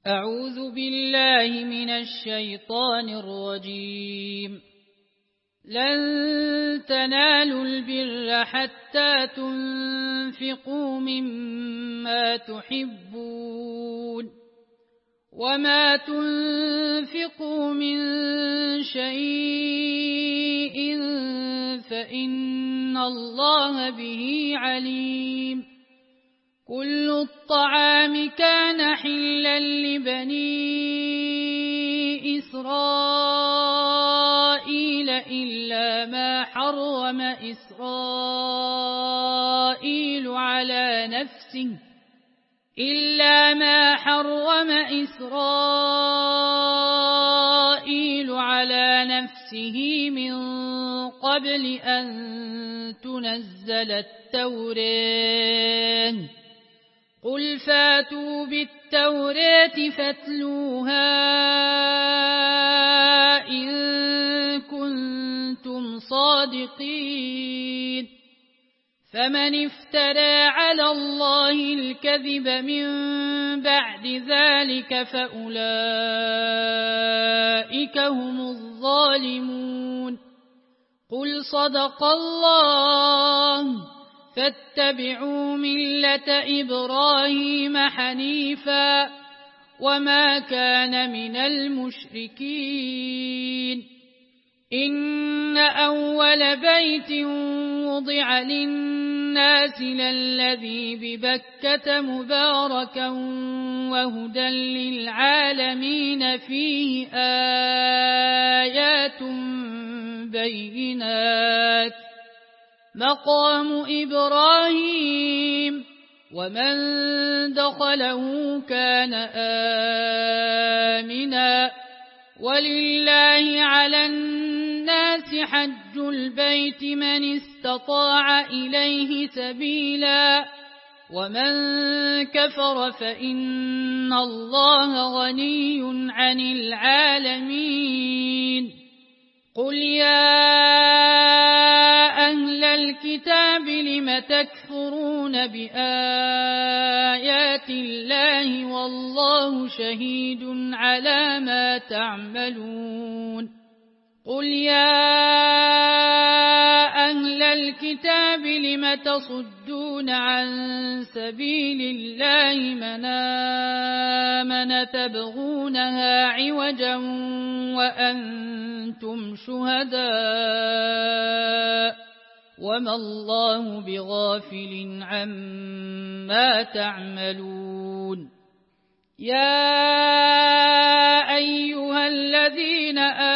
أعوذ بالله من الشيطان الرجيم. لن تنالوا البر حتى تنفقوا مما تحبون وما تنفقوا من شيء فإن الله به عليم. كل الطعام كان حلا لبني إسرائيل إلا ما حرم إسرائيل على نفسه من قبل أن تنزل التوراة. قل فاتوا بالتوراة فاتلوها إن كنتم صادقين. فمن افترى على الله الكذب من بعد ذلك فأولئك هم الظالمون. قل صدق الله. فاتبعوا ملة إبراهيم حنيفا وما كان من المشركين. إن أول بيت وضع للناس للذي ببكة مباركا وهدى للعالمين فيه آيات بينات مقام إبراهيم ومن دخله كان آمنا. ولله على الناس حج البيت من استطاع إليه سبيلا ومن كفر فإن الله غني عن العالمين. قل يا أهل الكتاب لم تكفرون بآيات الله والله شهيد على ما تعملون. قل يا أهل الكتاب لم تصدون عن سبيل الله من آمن تبغونها عوجا وأنتم شهداء وما الله بغافل عما تعملون. يا أيها الذين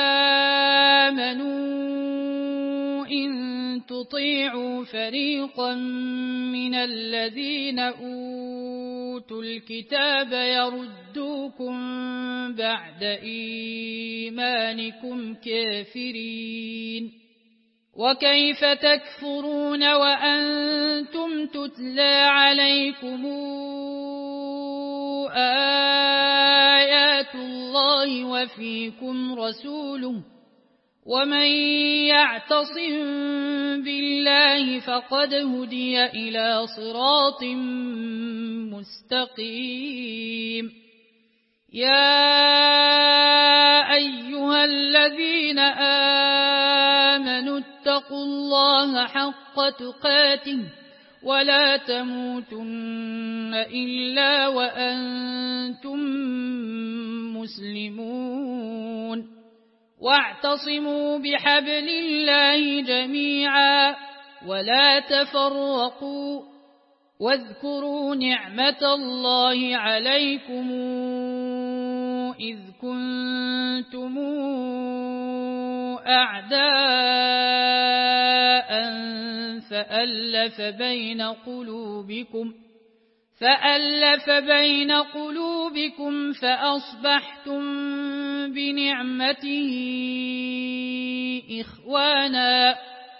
آمنوا إن تطيعوا فريقا من الذين أوتوا الكتاب يردوكم بعد إيمانكم كافرين. وكيف تكفرون وأنتم تتلى عليكم آيات الله وفيكم رسوله ومن يعتصم بالله فقد هدي إلى صراط مستقيم. يا أيها الذين آمنوا اتقوا الله حق تقاته ولا تموتن إلا وأنتم مسلمون. واعتصموا بحبل الله جميعا ولا تفرقوا واذكروا نعمة الله عليكم إذ كنتم أعداء فألف بين قلوبكم فأصبحتم بنعمته إخوانا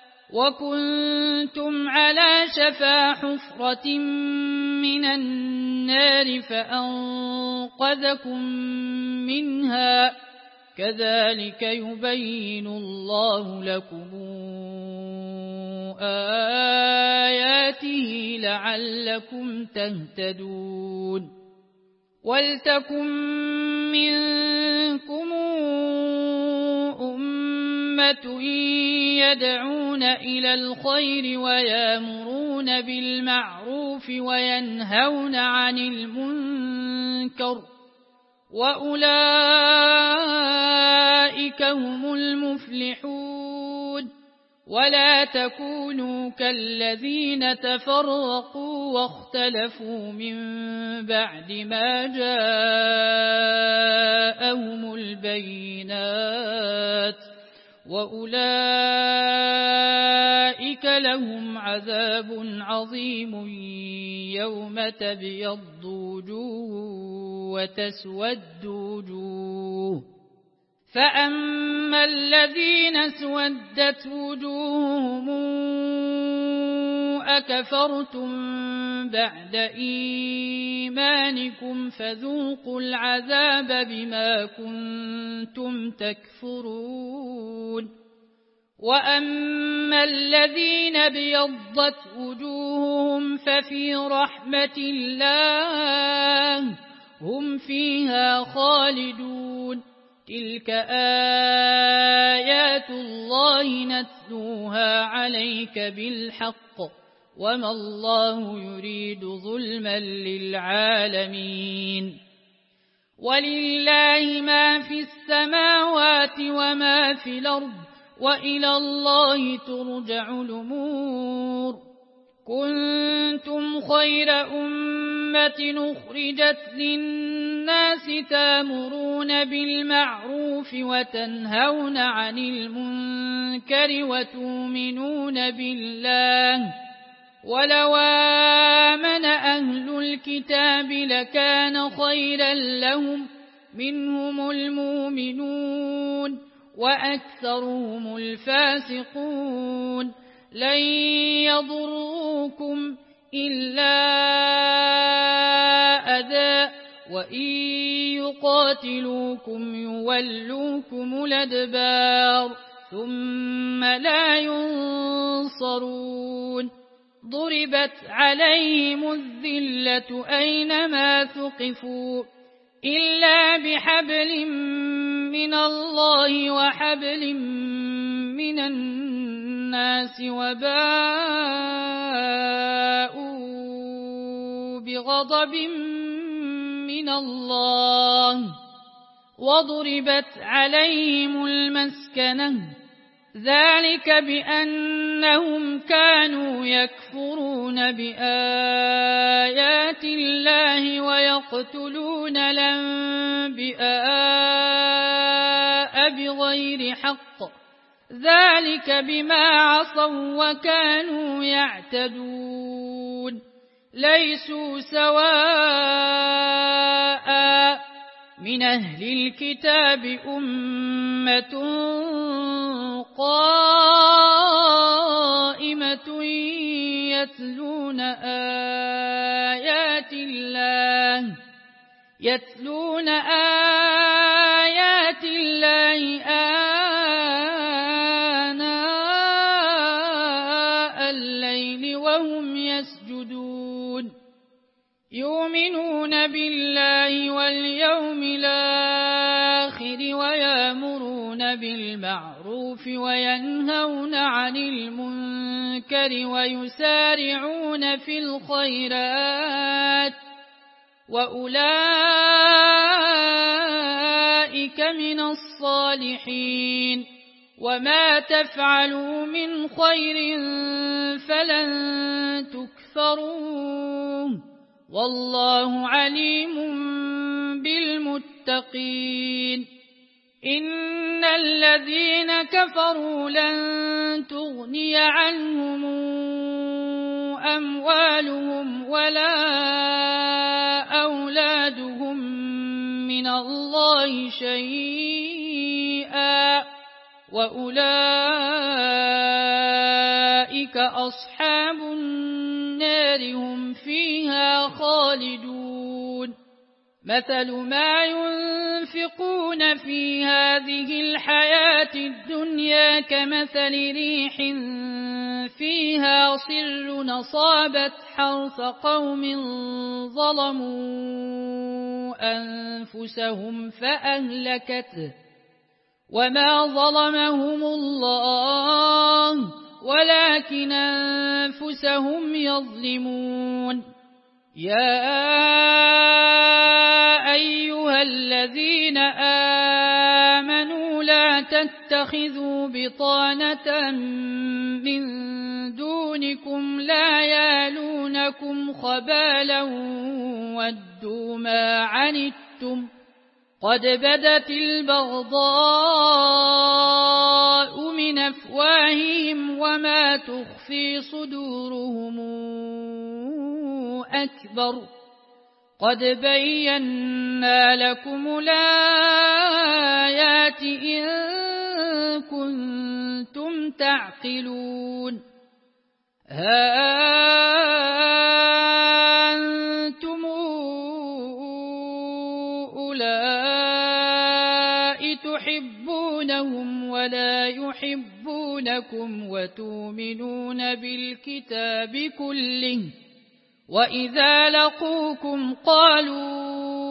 وكنتم على شفا حفرة من النار فأنقذكم منها. كذلك يبين الله لكم آياته لعلكم تهتدون. ولتكن منكم أمة يدعون إلى الخير ويأمرون بالمعروف وينهون عن المنكر وأولئك هم المفلحون ولا تكونوا كالذين تفرقوا واختلفوا من بعد ما جاءهم البينات وأولئك لهم عذاب عظيم يوم تبيض وجوه وتسود وجوه فأما الذين اسودت وجوههم أكفرتم بعد إيمانكم فذوقوا العذاب بما كنتم تكفرون وأما الذين ابيضت وجوههم ففي رحمة الله هم فيها خالدون تلك آيات الله نتلوها عليك بالحق وما الله يريد ظلما للعالمين ولله ما في السماوات وما في الأرض وإلى الله ترجع الأمور كنتم خير أمة أخرجت للناس تأمرون بالمعروف وتنهون عن المنكر وتؤمنون بالله ولو آمن أهل الكتاب لكان خيرا لهم منهم المؤمنون وأكثرهم الفاسقون لن يضروكم إلا أذى وإن يقاتلوكم يولوكم الأدبار ثم لا ينصرون ضربت عليهم الذلة أينما ثقفوا إلا بحبل من الله وحبل من الناس وباءوا بغضب من الله وضربت عليهم المسكنة ذلك بأنهم كانوا يكفرون بآيات الله ويقتلون الأنبياء بغير حق ذلك بما عصوا وكانوا يعتدون ليسوا سواء من أهل الكتاب أمة قائمة يتلون آيات الله آناء الليل وهم يسجدون يؤمنون بالله واليوم الآخر ويأمرون بالمعروف وينهون عن المنكر ويسارعون في الخيرات وأولئك من الصالحين وما تفعلوا من خير فلن تكفروه والله عليم بالمتقين إن الذين كفروا لن تغني عنهم أموالهم ولا أولادهم من الله شيئا وأولئك أصحاب النار هم فيها خالدون مثل ما ينفقون في هذه الحياة الدنيا كمثل ريح فيها صر أصابت حرث قوم ظلموا أنفسهم فأهلكته وما ظلمهم الله ولكن أنفسهم يظلمون يا أيها الذين آمنوا لا تتخذوا بطانة من دونكم لا يالونكم خبالا ودوا ما عنتم قد بدت البغضاء من أفواههم وما تخفي صدورهم أكبر قد بينا لكم الآيات إن كنتم تعقلون ها أنتم أولئك تحبونهم ولا يحبونكم وتؤمنون بالكتاب كله وإذا لقوكم قالوا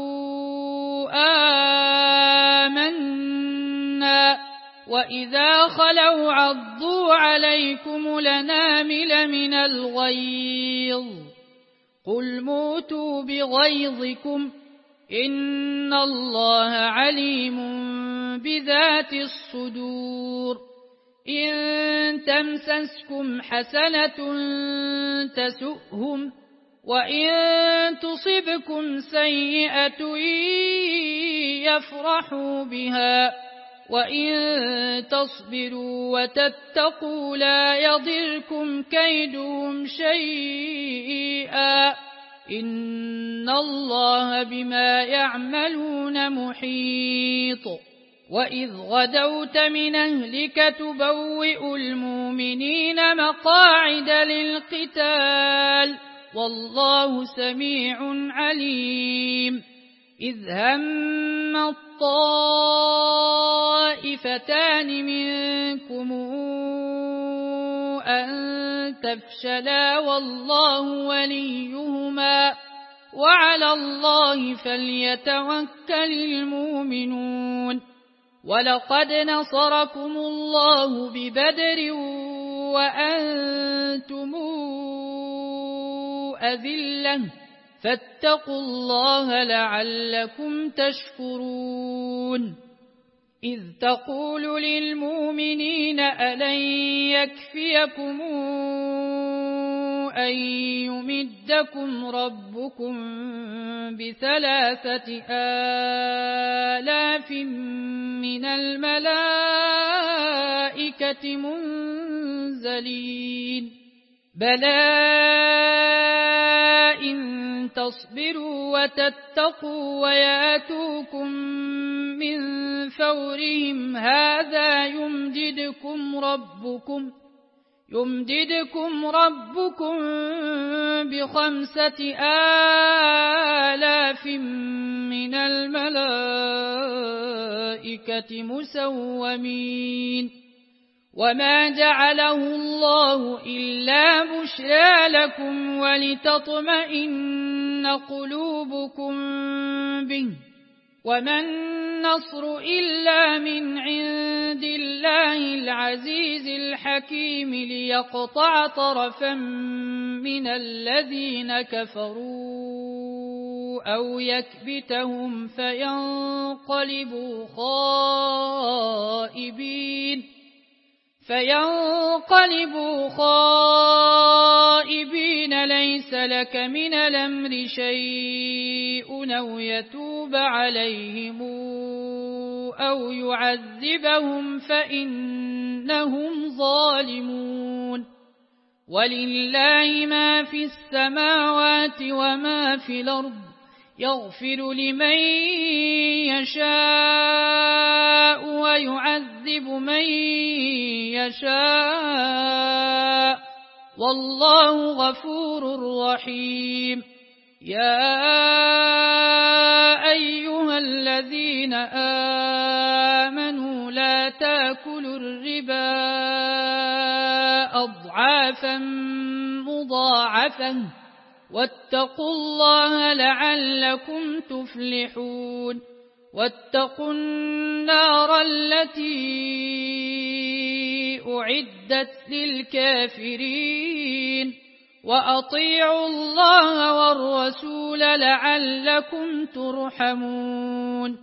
آمنا وإذا خلوا عضوا عليكم الأنامل من الغيظ قل موتوا بغيظكم إن الله عليم بذات الصدور إن تمسسكم حسنة تسؤهم وإن تصبكم سيئة يفرحوا بها وإن تصبروا وتتقوا لا يضركم كيدهم شيئا إن الله بما يعملون محيط وإذ غدوت من أهلك تبوئ المؤمنين مقاعد للقتال والله سميع عليم إذ هم الطائفتان منكم أن تفشلا والله وليهما وعلى الله فليتوكل المؤمنون ولقد نصركم الله ببدر وأنتم أذلة فاتقوا الله لعلكم تشكرون إذ تقول للمؤمنين ألن يكفيكم أن يمدكم ربكم ب3,000 من الملائكة منزلين بلى إن تصبروا وتتقوا وياتوكم من فورهم هذا يمددكم ربكم ب5,000 من الملائكة مسومين وما جعله الله إلا بشرى لكم ولتطمئن قلوبكم به وما النصر إلا من عند الله العزيز الحكيم ليقطع طرفا من الذين كفروا أو يكبتهم فينقلبوا خائبين ليس لك من الأمر شيء أو يتوب عليهم أو يعذبهم فإنهم ظالمون ولله ما في السماوات وما في الأرض يغفر لمن يشاء ويعذب من يشاء والله غفور رحيم يا أيها الذين آمنوا لا تأكلوا الربا أضعافا مضاعفة واتقوا الله لعلكم تفلحون واتقوا النار التي أعدت للكافرين وأطيعوا الله والرسول لعلكم ترحمون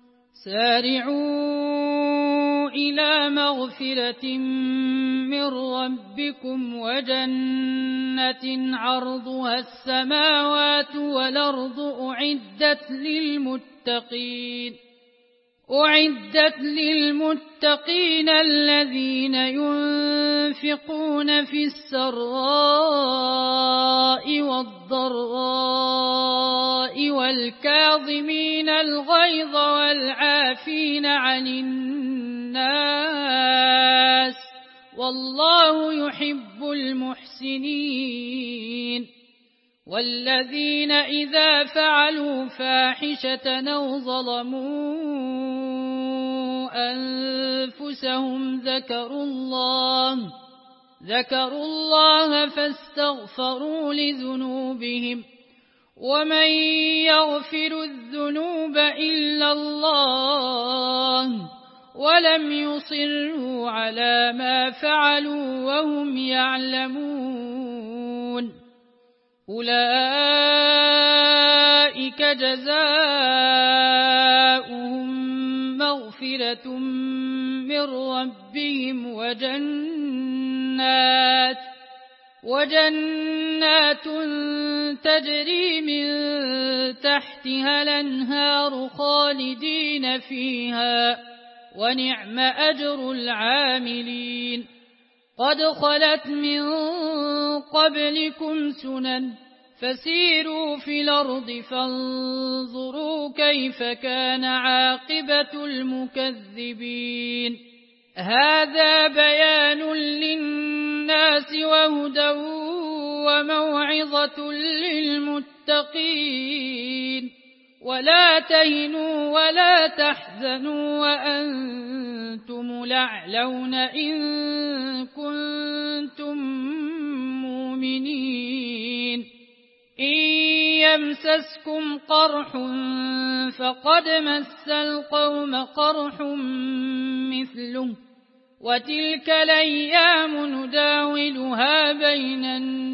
سارعوا إلى مغفرة من ربكم وجنة عرضها السماوات والأرض أعدت للمتقين الذين ينفقون في السراء والضراء والكاظمين الغيظ والعافين عن الناس والله يحب المحسنين والذين إذا فعلوا فاحشة أو ظلموا أنفسهم ذكروا الله فاستغفروا لذنوبهم ومن يغفر الذنوب إلا الله ولم يصروا على ما فعلوا وهم يعلمون أولئك جزاؤهم مغفرة من ربهم وجنات تجري من تحتها الأنهار خالدين فيها ونعم أجر العاملين قد خلت من قبلكم سنن فسيروا في الأرض فانظروا كيف كان عاقبة المكذبين هذا بيان للناس وهدى وموعظة للمتقين ولا تهنوا ولا تحزنوا وأنتم الأعلون إن كنتم مؤمنين إن يمسسكم قرح فقد مس القوم قرح مثله وتلك الأيام نداولها بين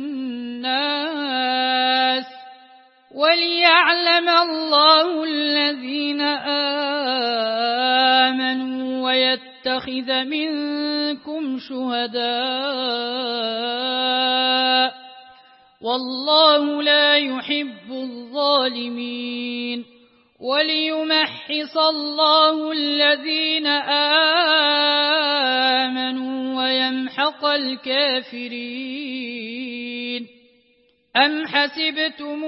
الناس وليعلم الله الذين آمنوا ويتخذ منكم شهداء والله لا يحب الظالمين وليمحص الله الذين آمنوا ويمحق الكافرين أم حسبتم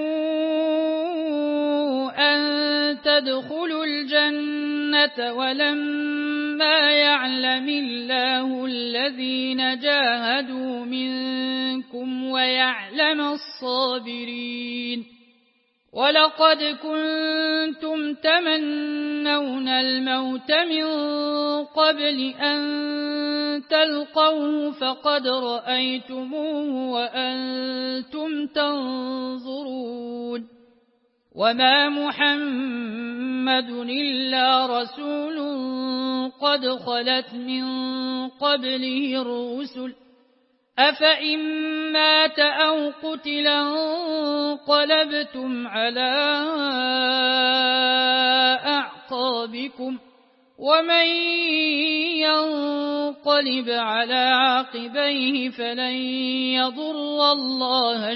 أن تدخلوا الجنة ولما يعلم الله الذين جاهدوا منكم ويعلم الصابرين ولقد كنتم تمنون الموت من قبل أن تلقوه فقد رأيتموه وأنتم تنظرون وما محمد إلا رسول قد خلت من قبله الرسل أفإن مات أو قتل انقلبتم على أعقابكم ومن ينقلب على عقبيه فلن يضر الله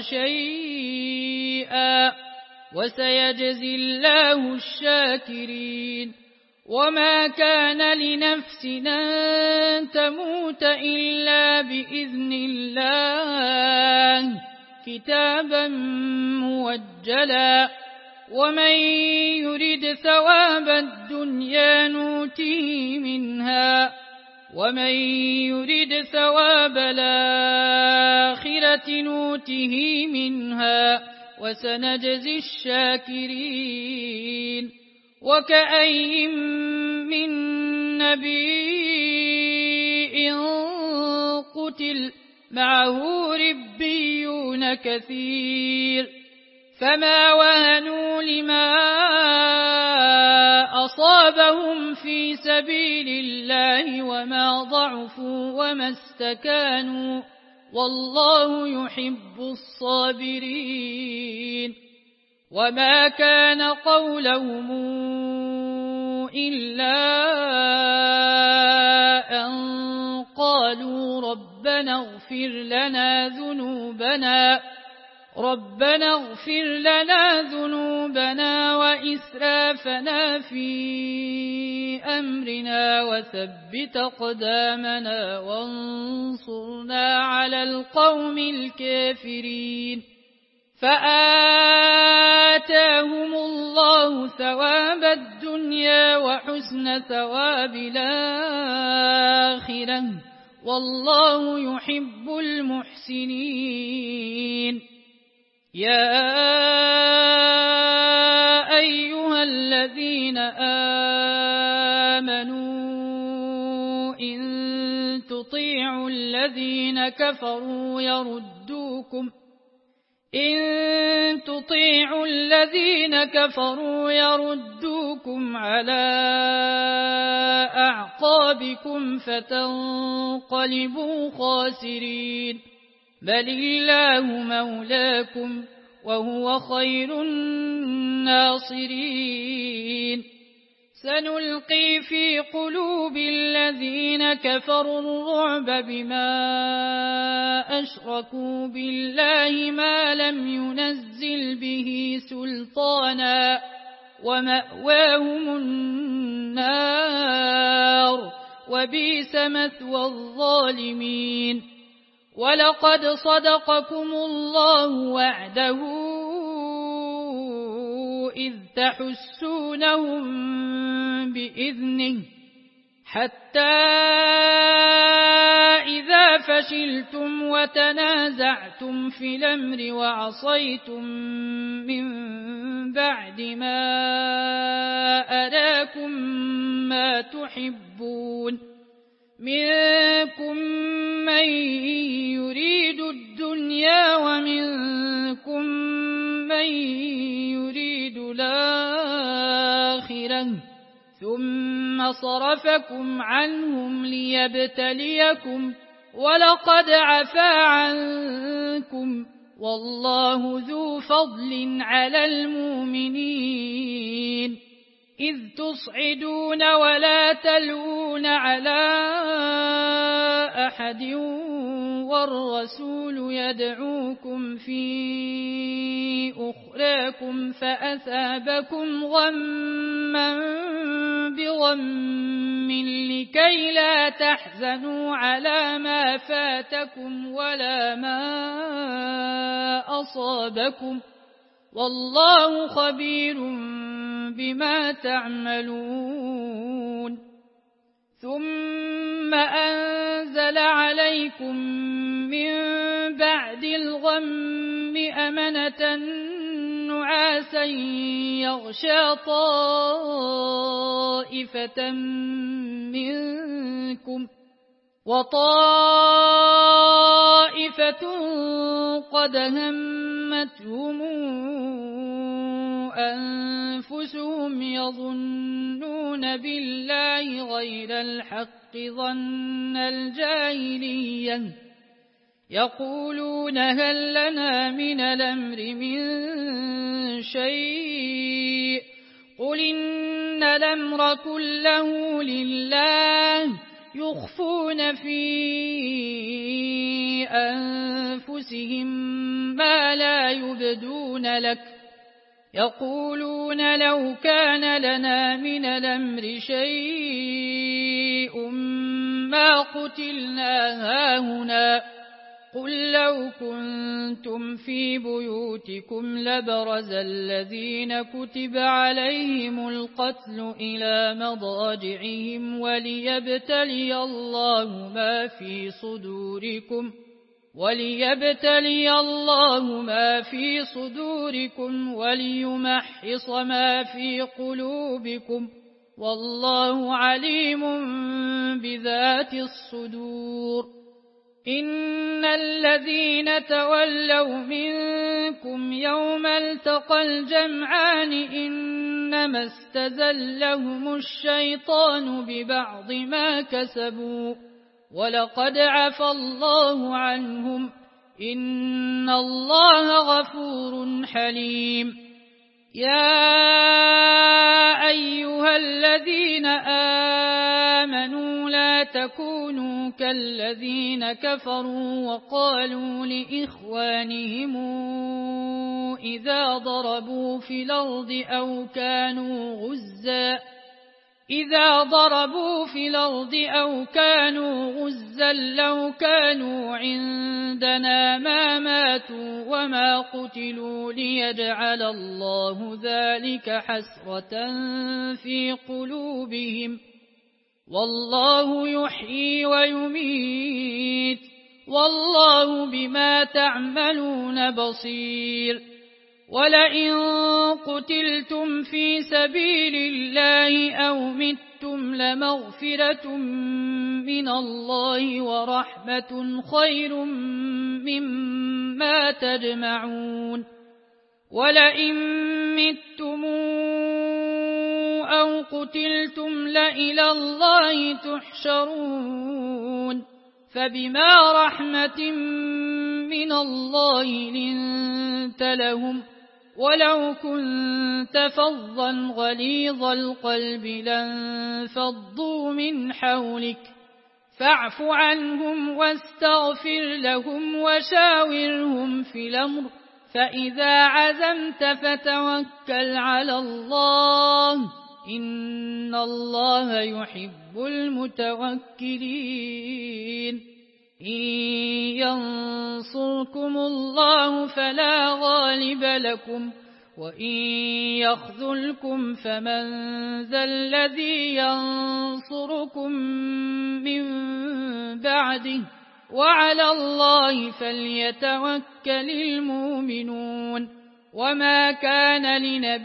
شيئا وسيجزي الله الشاكرين وما كان لنفس أن تموت إلا بإذن الله كتابا موجلا ومن يرد ثواب الدنيا نوته منها ومن يرد ثواب الآخرة نوته منها وسنجزي الشاكرين وكأين من نبي قتل معه ربيون كثير فما وهنوا لما أصابهم في سبيل الله وما ضعفوا وما استكانوا والله يحب الصابرين وما كان قولهم إلا أن قالوا ربنا اغفر لنا ذنوبنا وإسرافنا في أمرنا وثبت أقدامنا وانصرنا على القوم الكافرين فآتاهم الله ثواب الدنيا وحسن ثواب الآخرة والله يحب المحسنين يا أيها الذين آمنوا إن تطيعوا الذين كفروا يردوكم على أعقابكم فتنقلبوا خاسرين بل الله مولاكم وهو خير الناصرين سنلقي في قلوب الذين كفروا الرعب بما أشركوا بالله ما لم ينزل به سلطانا ومأواهم النار وبئس مثوى الظالمين ولقد صدقكم الله وعده إذ تحسونهم بإذنه حتى إذا فشلتم وتنازعتم في الأمر وعصيتم من بعد ما أراكم ما تحبون منكم من يريد الدنيا ومنكم من يريد الآخرة ثم صرفكم عنهم ليبتليكم ولقد عفا عنكم والله ذو فضل على المؤمنين إذ تصعدون ولا تلوون على أحد والرسول يدعوكم في أخراكم فأثابكم غما بغم لكي لا تحزنوا على ما فاتكم ولا ما أصابكم والله خبير بما تعملون ثم أنزل عليكم من بعد الغم أمنة نعاسا يغشى طائفة منكم وطائفة قد همتهم أنفسهم يظنون بالله غير الحق ظن الجاهلية يقولون هل لنا من الأمر من شيء قل إن الأمر كله لله يخفون في أنفسهم ما لا يبدون لك يقولون لو كان لنا من الأمر شيء ما قتلنا هاهنا قل لو كنتم في بيوتكم لبرز الذين كتب عليهم القتل إلى مضاجعهم وليبتلي الله ما في صدوركم وليبتلي الله ما في صدوركم وليمحص ما في قلوبكم والله عليم بذات الصدور. إن الذين تولوا منكم يوم التقى الجمعان إنما استزلهم الشيطان ببعض ما كسبوا ولقد عفى الله عنهم إن الله غفور حليم. يا أيها الذين آمنوا لا تكونوا كالذين كفروا وقالوا لإخوانهم إذا ضربوا في الأرض أو كانوا غزا لو كانوا عندنا ما ماتوا وما قتلوا ليجعل الله ذلك حسرة في قلوبهم والله يحيي ويميت والله بما تعملون بصير. ولئن قتلتم في سبيل الله أو متم لمغفرة من الله ورحمة خير مما تجمعون. ولئن متم أو قتلتم لإلى الله تحشرون. فبما رحمة من الله لنت لهم ولو كنت فظا غليظ القلب لانفضوا من حولك فاعف عنهم واستغفر لهم وشاورهم في الأمر فإذا عزمت فتوكل على الله إن الله يحب المتوكلين. إن ينصركم الله فلا غالب لكم وإن يخذلكم فمن ذا الذي ينصركم من بعده وعلى الله فليتوكل المؤمنون. وما كان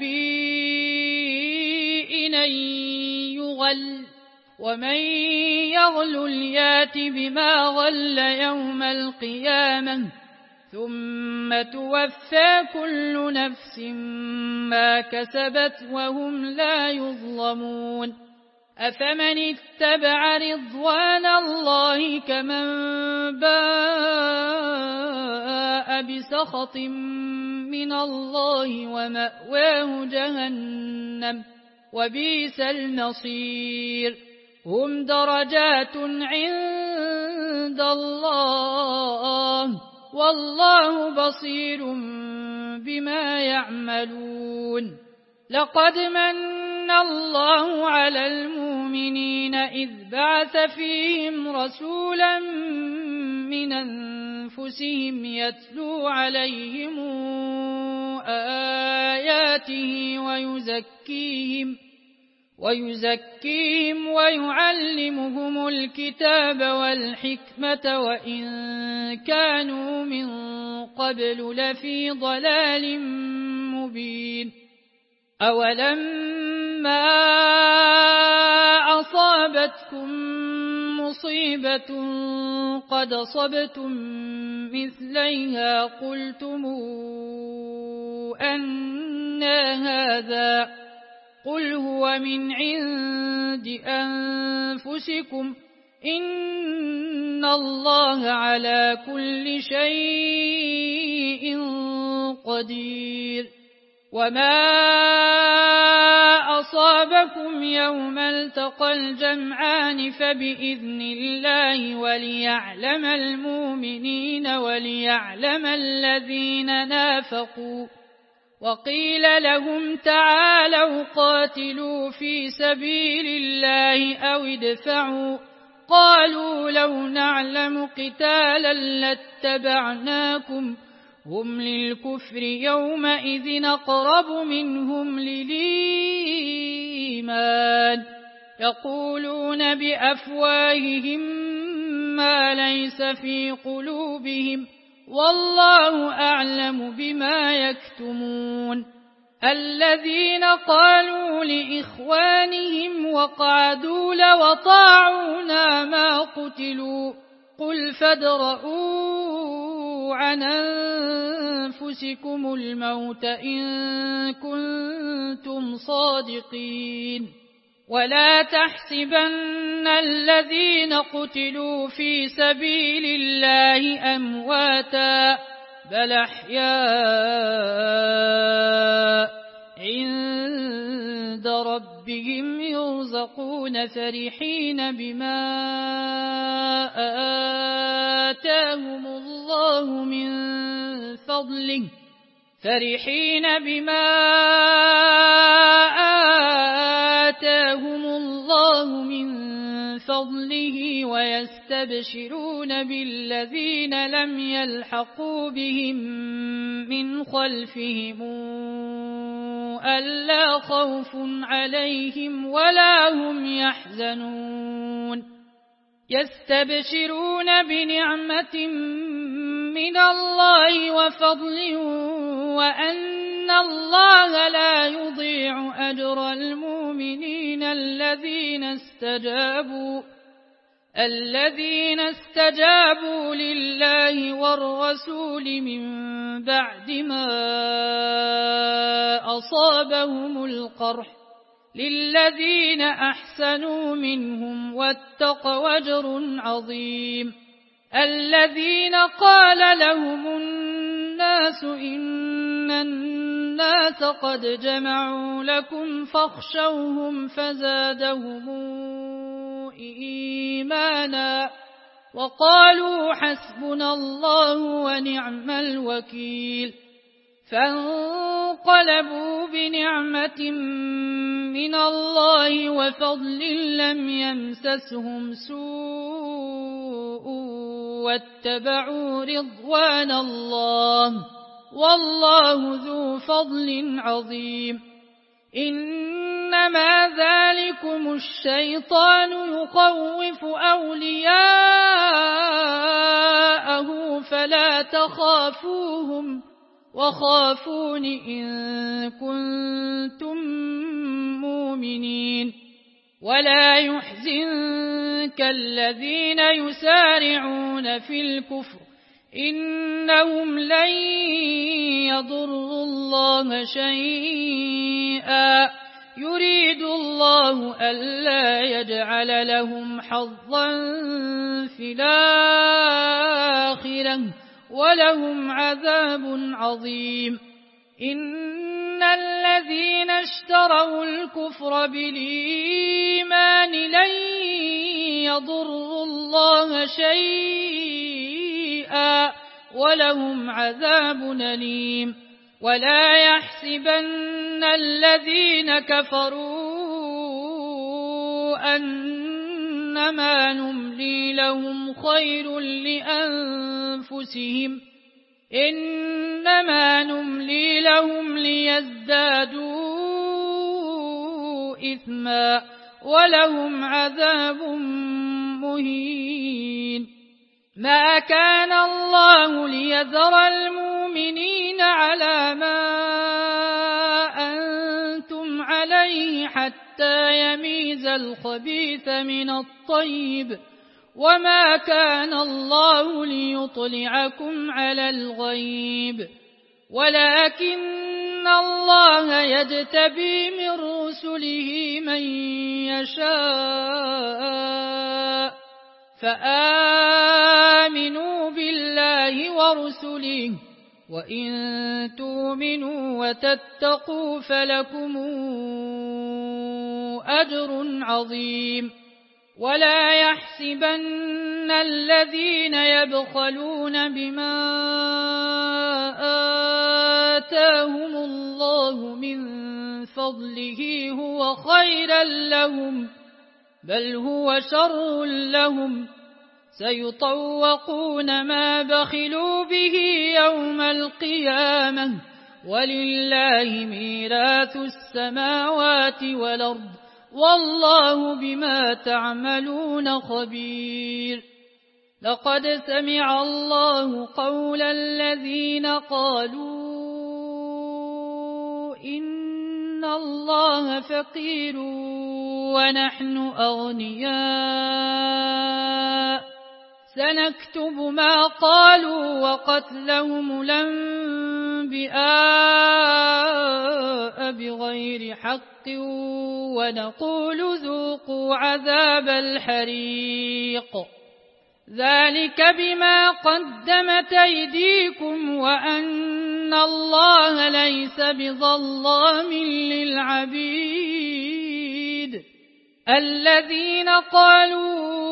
لنبي أن يغل ومن يغل يات بما غل يوم القيامة ثم توفى كل نفس ما كسبت وهم لا يظلمون. أفمن اتبع رضوان الله كمن باء بسخط من الله ومأواه جهنم وبئس المصير. هم درجات عند الله والله بصير بما يعملون. لقد من الله على المؤمنين إذ بعث فيهم رسولا من أنفسهم يتلو عليهم آياته ويزكيهم ويعلمهم الكتاب والحكمة وإن كانوا من قبل لفي ضلال مبين. أولما أصابتكم مصيبة قد أصبتم مثليها قلتم أنى هذا قل هو من عند أنفسكم إن الله على كل شيء قدير. وما أصابكم يوم التقى الجمعان فبإذن الله وليعلم المؤمنين وليعلم الذين نافقوا. وقيل لهم تعالوا قاتلوا في سبيل الله أو ادفعوا قالوا لو نعلم قتالا لاتبعناكم هم للكفر يومئذ أقرب منهم للإيمان يقولون بأفواههم ما ليس في قلوبهم والله أعلم بما يكتمون. الذين قالوا لإخوانهم وقعدوا لو طاعونا ما قتلوا قل فادرءوا عن أنفسكم الموت إن كنتم صادقين. ولا تحسبن الذين قتلوا في سبيل الله أمواتا بل أحياء عند ربهم يرزقون فرحين بما آتاهم الله من فضله ويستبشرون بالذين لم يلحقوا بهم من خلفهم ألا خوف عليهم ولا هم يحزنون. يستبشرون بنعمة من الله وفضل وأن الله لا يضيع أجر المؤمنين الذين استجابوا لله والرسول من بعد ما أصابهم القرح للذين أحسنوا منهم واتقوا أجر عظيم. الذين قال لهم الناس إن الناس قد جمعوا لكم فاخشوهم فزادهم إيمانا وقالوا حسبنا الله ونعم الوكيل. فانقلبوا بنعمة من الله وفضل لم يمسسهم سوء واتبعوا رضوان الله والله ذو فضل عظيم. إنما ذلكم الشيطان يخوف أولياءه فلا تخافوهم وخافون إن كنتم مؤمنين. ولا يحزنك الذين يسارعون في الكفر إنهم لن يضروا الله شيئا يريد الله ألا يجعل لهم حظا في الآخرة ولهم عذاب عظيم. إن الذين اشتروا الكفر بالإيمان لن يضروا الله شيئا ولهم عذاب أليم. ولا يحسبن الذين كفروا أنما نملي لهم خير لأنفسهم إنما نملي لهم ليزدادوا إثما ولهم عذاب مهين. ما كان الله ليذر المؤمنين على ما أنتم عليه حتى يميز الخبيث من الطيب وما كان الله ليطلعكم على الغيب ولكن الله يجتبي من رسله من يشاء فآمنوا بالله ورسله وإن تؤمنوا وتتقوا فلكم أجر عظيم. ولا يحسبن الذين يبخلون بما آتاهم الله من فضله هو خيرا لهم بل هو شر لهم سيطوقون ما بخلوا به يوم القيامة ولله ميراث السماوات والأرض والله بما تعملون خبير. لقد سمع الله قول الذين قالوا إن الله فقير ونحن أغنياء سنكتب ما قالوا وقتلهم الأنبياء بغير حق ونقول ذوقوا عذاب الحريق ذلك بما قدمت أيديكم وأن الله ليس بظلام للعبيد الذين قالوا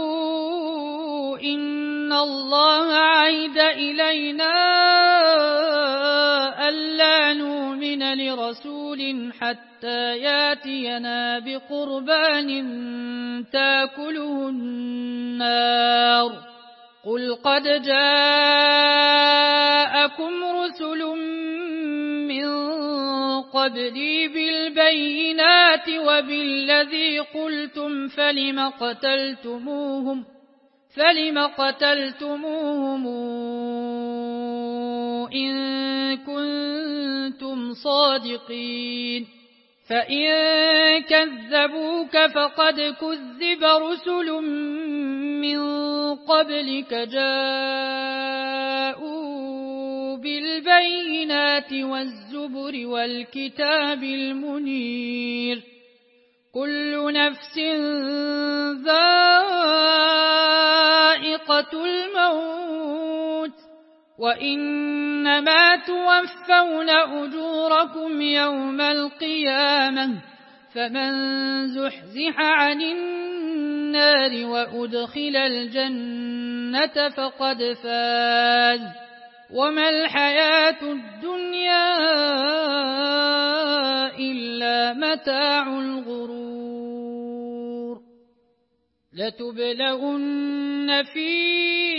إن الله عهد إلينا ألا نؤمن لرسول حتى ياتينا بقربان تاكله النار قل قد جاءكم رسل من قبلي بالبينات وبالذي قلتم فلم قتلتموهم إن كنتم صادقين فإن كذبوك فقد كذب رسل من قبلك جاءوا بالبينات والزبر والكتاب المنير كل نفس ذائقة الموت وإنما توفون أجوركم يوم القيامة فمن زحزح عن النار وأدخل الجنة فقد فاز وما الحياة الدنيا إلا متاع الغرور لتبلغن في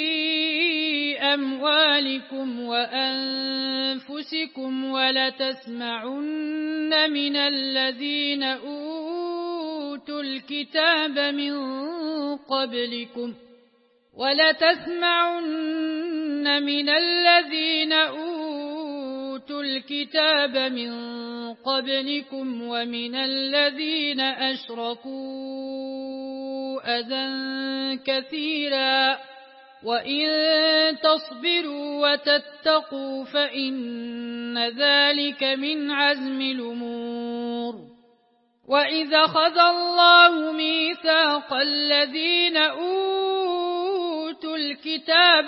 أموالكم وأنفسكم ولتسمعن من الذين أوتوا الكتاب من قبلكم ومن الذين أشركوا أذى كثيرا وإن تصبروا وتتقوا فإن ذلك من عزم الأمور وإذا أخذ الله ميثاق الذين أوتوا الكتاب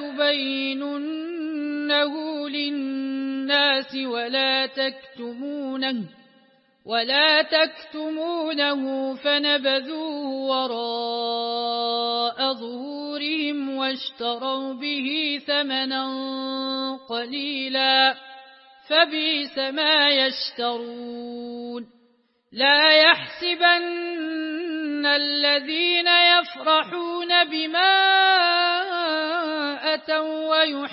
لتبيننه للناس ولا تكتمونه فنبذوه وراء ظهورهم واشتروا به ثمنا قليلا فبئس ما يشترون لا يحسبن الذين يفرحون بما أتوا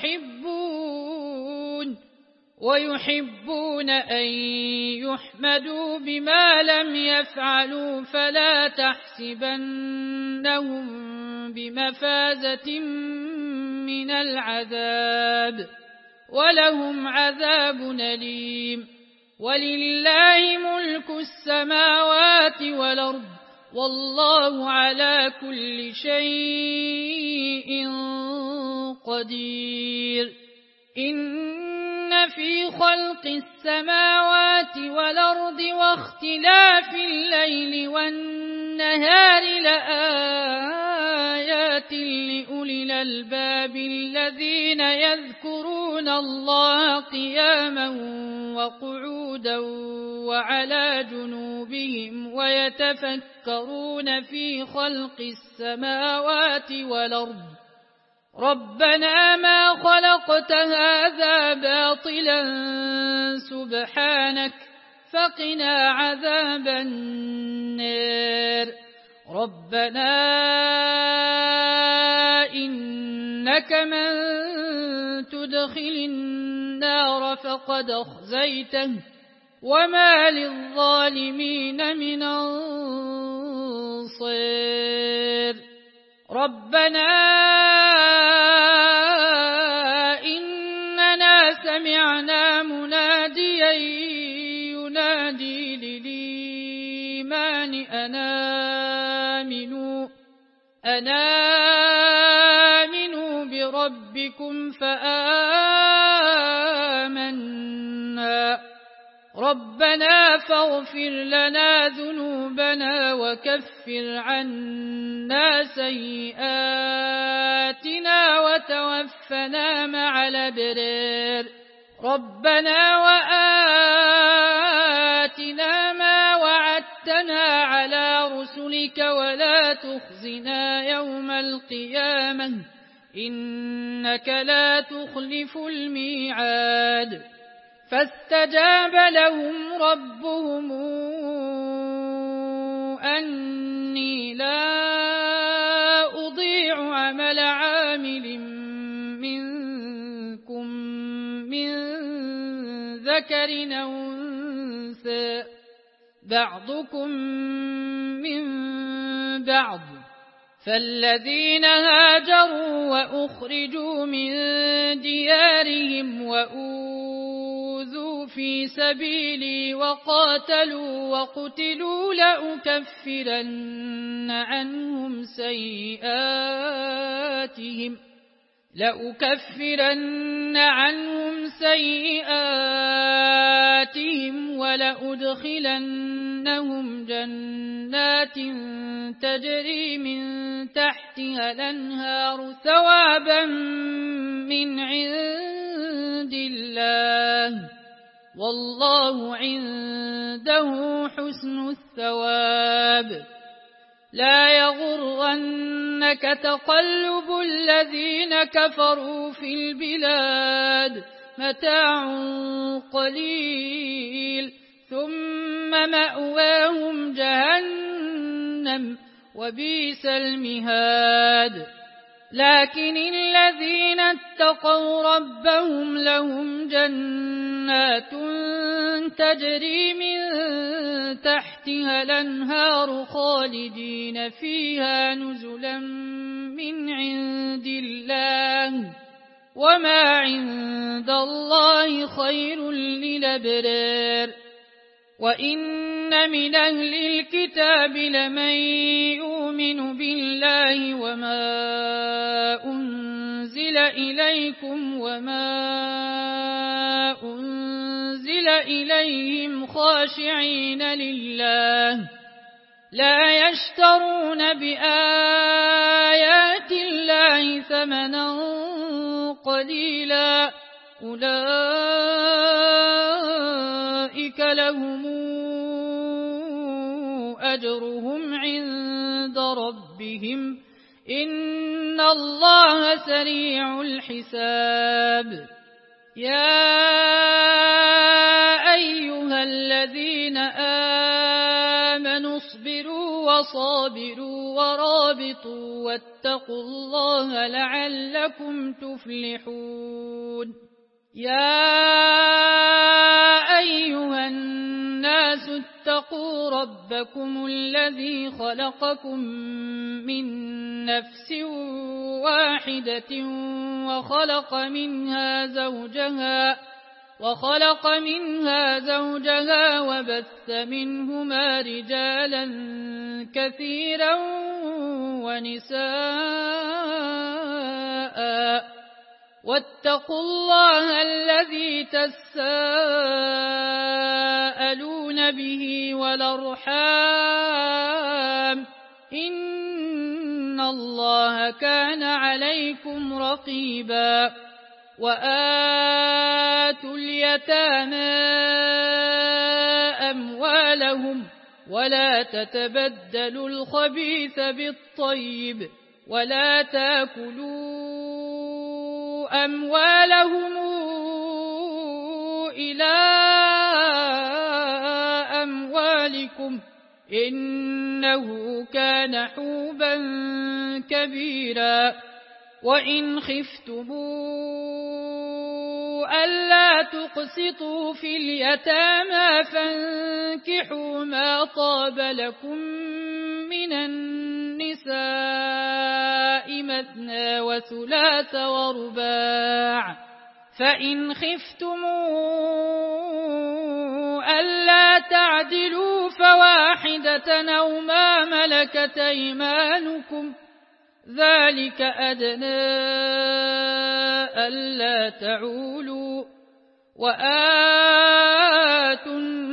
ويحبون أن يحمدوا بما لم يفعلوا فلا تحسبنهم بمفازة من العذاب ولهم عذاب أليم ولله ملك السماوات والأرض والله على كل شيء قدير إن في خلق السماوات والأرض واختلاف الليل والنهار لآيات لأولي الألباب الذين يذكرون الله قياما وقعودا وعلى جنوبهم ويتفكرون في خلق السماوات والأرض ربنا ما خلقت هذا باطلا سبحانك فقنا عذاب النار ربنا إنك من تدخل النار فقد أخزيته وما للظالمين من أنصير ربنا آمنوا بربكم فآمنا ربنا فاغفر لنا ذنوبنا وكفر عنا سيئاتنا وتوفنا مع الأبرار ربنا وآتنا ما وعدتنا على رسلك ولا تخزنا يوم القيامة إنك لا تخلف الميعاد فاستجاب لهم ربهم أني لا أضيع عمل عامل منكم من ذكر أو أنثى بعضكم من بعض فالذين هاجروا وأخرجوا من ديارهم وأوذوا في سبيلي وقاتلوا وقتلوا لأكفرن عنهم سيئاتهم ولأدخلنهم جنات تجري من تحتها الأنهار ثوابا من عند الله والله عنده حسن الثواب لا يغرنك تقلب الذين كفروا في البلاد متاع قليل ثم مأواهم جهنم وبئس المهاد لكن الذين اتقوا ربهم لهم جنات تجري من تحتها الأنهار خالدين فيها نزلا من عند الله وما عند الله خير للأبرار وإن من أهل الكتاب لمن يؤمن بالله وما أنزل إليكم وما أنزل إليهم خاشعين لله لا يشترون بآيات الله ثمنا قليلا أولئك لهم أجرهم عند ربهم إن الله سريع الحساب يا أيها الذين آمنوا اصبروا وصابروا ورابطوا واتقوا الله لعلكم تفلحون يا أيها الناس اتقوا ربكم الذي خلقكم من نفس واحدة وخلق منها زوجها وبث منهما رجالا كثيرا ونساء واتقوا الله الذي تساءلون به والأرحام إن الله كان عليكم رقيبا وآتوا اليتامى أموالهم ولا تتبدلوا الخبيث بالطيب ولا تأكلوا أموالهم إلى أموالكم إنه كان حوبا كبيرا وإن خفتموا ألا تقسطوا في اليتامى فانكحوا ما طاب لكم من النساء مثنى وثلاث ورباع فإن خفتموا ألا تعدلوا فواحدة أو ما ملكت أيمانكم ذلك أدنى ألا تعولوا وآتوا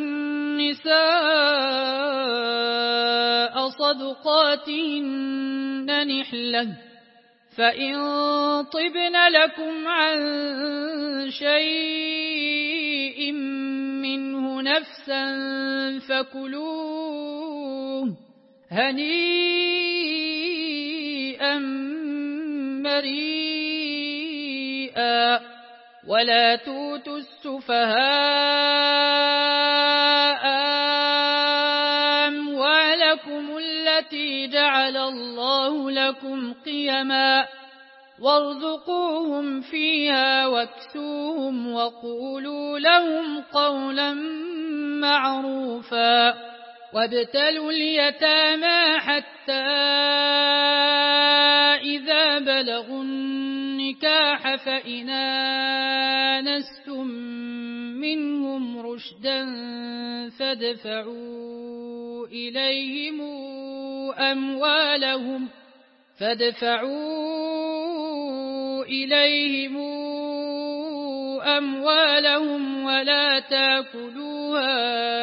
النساء صدقاتهن نحلة فإن طبن لكم عن شيء منه نفسا فكلوه هنيئا مريئا ولا توتوا السفهاء أموالكم التي جعل الله لكم قيما وارزقوهم فيها واكسوهم وقولوا لهم قولا معروفا وابتلوا اليتامى حتى إذا بلغوا النكاح فإن آنستم منهم رشدا فادفعوا إليهم أموالهم ولا تأكلوها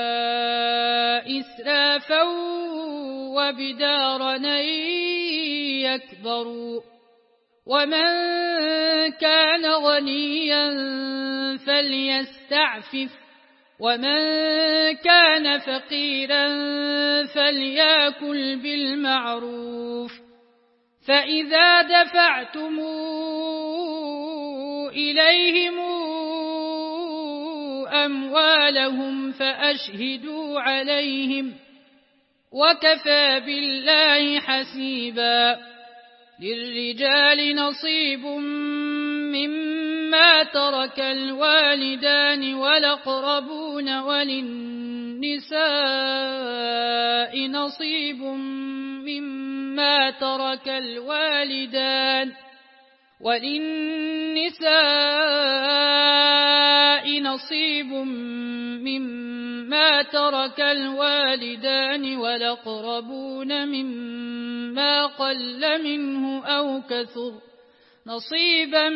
إسرافا وبدارا أن يكبروا ومن كان غنيا فليستعفف ومن كان فقيرا فليأكل بالمعروف فإذا دفعتم إليهم أموالهم فأشهدوا عليهم وكفى بالله حسيبا للرجال نصيب مما ترك الوالدان والأقربون وللنساء نصيب مما ترك الوالدان والأقربون مما قل منه أو كثر نصيبا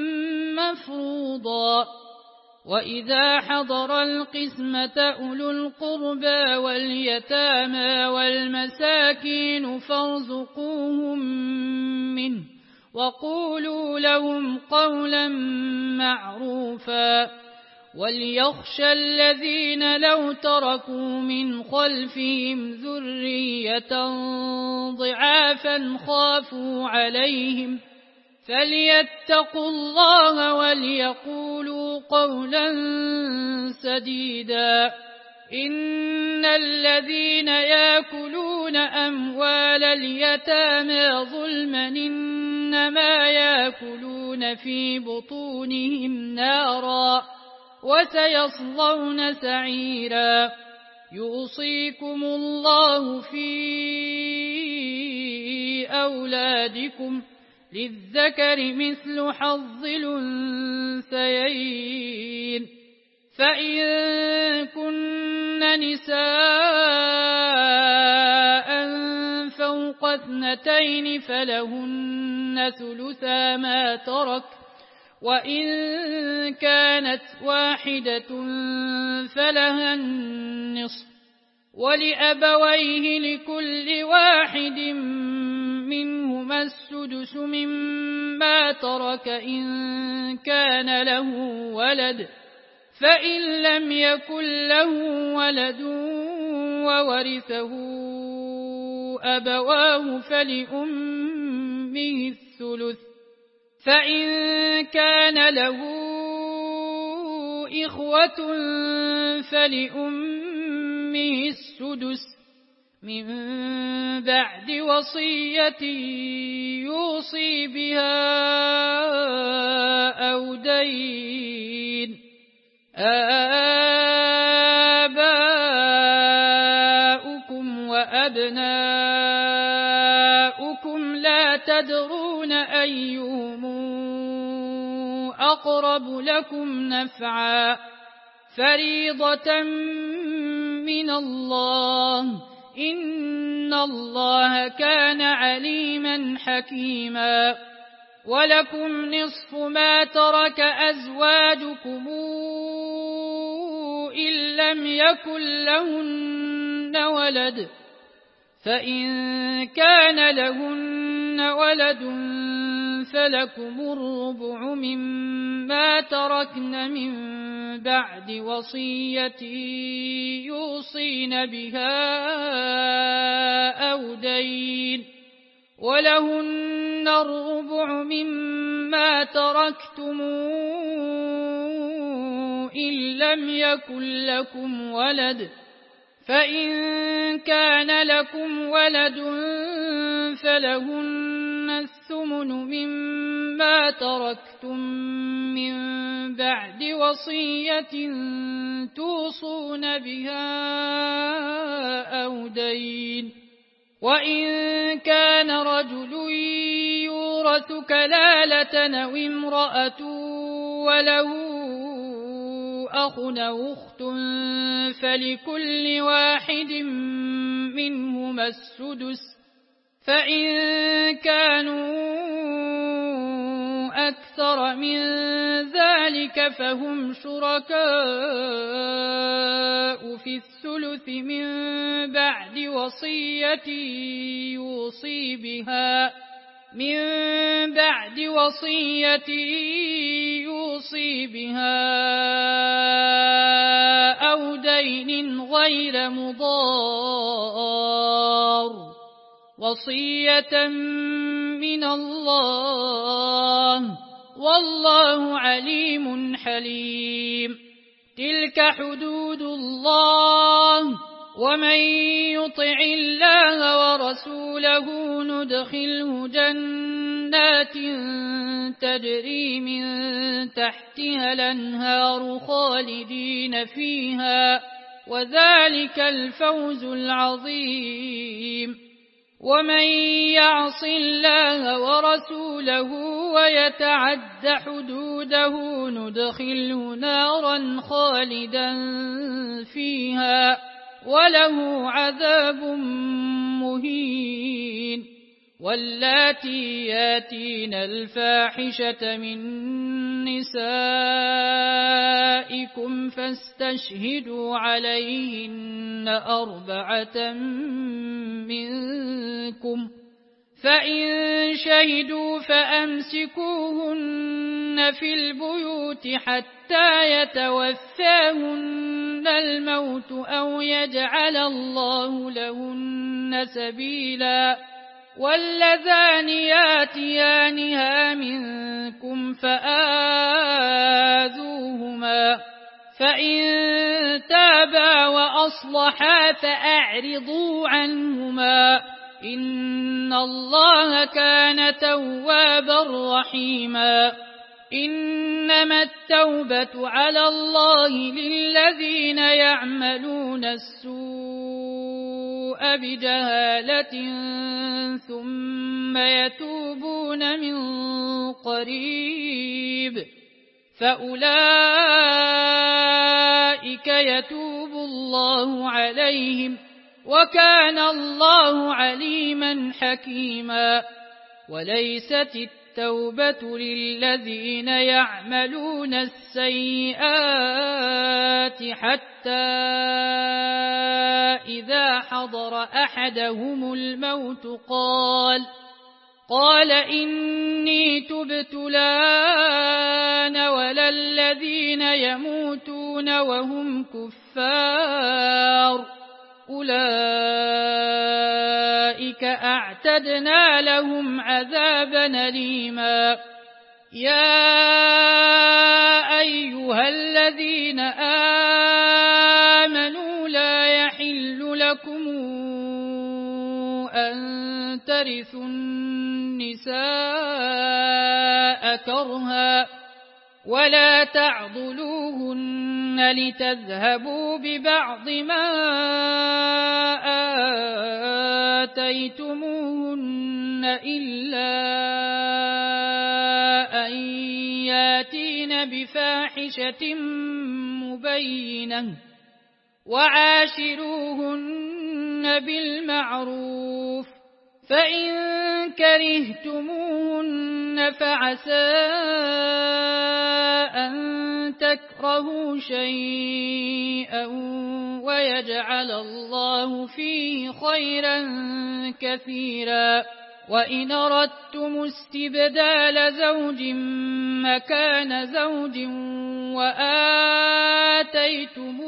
مفروضا وإذا حضر القسمة أولو القربى واليتامى والمساكين فارزقوهم منه وقولوا لهم قولا معروفا وليخشى الذين لو تركوا من خلفهم ذرية ضعافا خافوا عليهم فليتقوا الله وليقولوا قولا سديدا إن الذين يأكلون أموال اليتامى ظلما إنما يأكلون في بطونهم نارا وسيصلون سعيرا يوصيكم الله في أولادكم للذكر مثل حظ الأنثيين فإن كن نساء فوق 2 فلهن ثلثا ما ترك وإن كانت واحدة فلها النصف ولأبويه لكل واحد منهما السدس مما ترك إن كان له ولد فإن لم يكن له ولد وورثه أبواه فلأمه الثلث فإن كان له إخوة فلأمه السدس من بعد وصية يوصي بها أو دين آباؤكم وأبناؤكم لا تدرون أيهم أقرب لكم نفعا فريضة من الله إن الله كان عليما حكيما ولكم نصف ما ترك أزواجكم إن لم يكن لهن ولد فإن كان لهن ولد فلكم الربع مما تركن من بعد وصية يوصين بها أو دين ولهن الربع مما تركتم إن لم يكن لكم ولد فإن كان لكم ولد فلهن الثمن مما تركتم من بعد وصية توصون بها أو دين وإن كان رجل يورث كلالة أو امرأة وله أخ أو أخت فلكل واحد منهما السدس فإن كانوا أكثر من ذلك فهم شركاء في الثلث من بعد وصية يوصي بها أو دين غير مضار وصية من الله والله عليم حليم تلك حدود الله ومن يطع الله ورسوله ندخله جنات تجري من تحتها الأنهار خالدين فيها وذلك الفوز العظيم ومن يعص الله ورسوله ويتعد حدوده ندخله نارا خالدا فيها وله عذاب مهين واللاتي ياتين الفاحشة من نسائكم فاستشهدوا عليهن 4 منكم فإن شهدوا فأمسكوهن في البيوت حتى يتوفاهن الموت أو يجعل الله لهن سبيلا واللذان ياتيانها منكم فآذوهما فإن تابا وأصلحا فأعرضوا عنهما إن الله كان توابا رحيما إنما التوبة على الله للذين يعملون السوء بجهالة ثم يتوبون من قريب فأولئك يتوب الله عليهم وكان الله عليما حكيما وليست التوبة للذين يعملون السيئات حتى إذا حضر أحدهم الموت قال إني تبت الآن ولا الذين يموتون وهم كفار أولئك أعتدنا لهم عذابا أليما يا أيها الذين آمنوا لا يحل لكم أن ترثوا النساء كرها ولا تعضلوهن لتذهبوا ببعض ما آتيتموهن إلا أن ياتين بفاحشة مبينة وعاشروهن بالمعروف، فإن كرهتموهن فعسى أن تكرهوا شيئا ويجعل الله فيه خيرا كثيرا. وإن أردتم استبدال زوج مكان زوج وآتيتم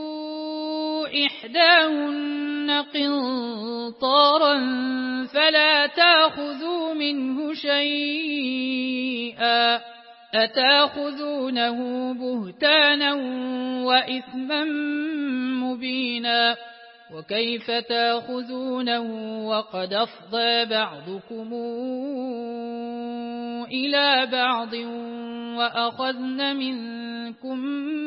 إحداهن قنطارا فلا تأخذوا منه شيئا، أتأخذونه بهتانا وإثما مبينا. وكيف تأخذونه وقد أفضى بعضكم إلى بعض وأخذن منكم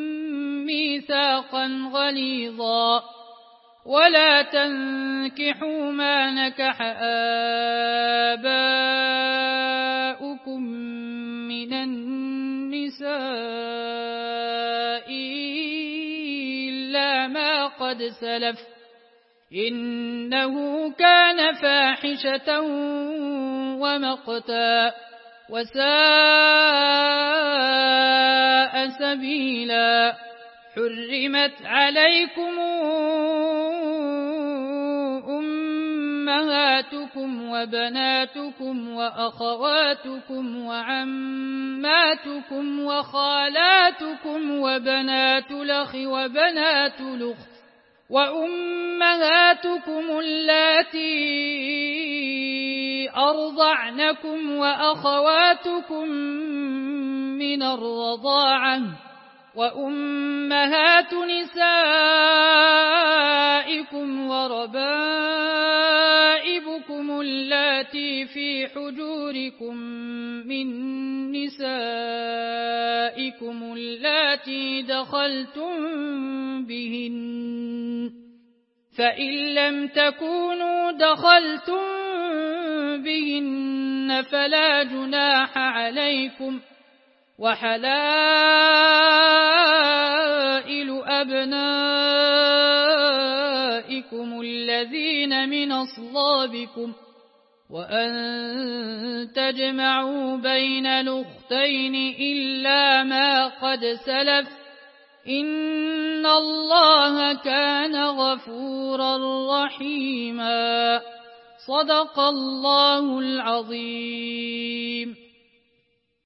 ميثاقا غليظا. ولا تنكحوا ما نكح آباؤكم من النساء إلا ما قد سلف، إنه كان فاحشة ومقتا وساء سبيلا. حرمت عليكم أمهاتكم وبناتكم وأخواتكم وعماتكم وخالاتكم وبنات الأخ وبنات الأخت وأمهاتكم اللاتي أرضعنكم وأخواتكم من الرضاعة وأمهات نسائكم وربائبكم اللاتي في حجوركم من نسائكم اللاتي دخلتم بهن، فإن لم تكونوا دخلتم بهن فلا جناح عليكم. وحلائل أبنائكم الذين من أصلابكم وأن تجمعوا بين الأختين إلا ما قد سلف، إن الله كان غفورا رحيما. صدق الله العظيم.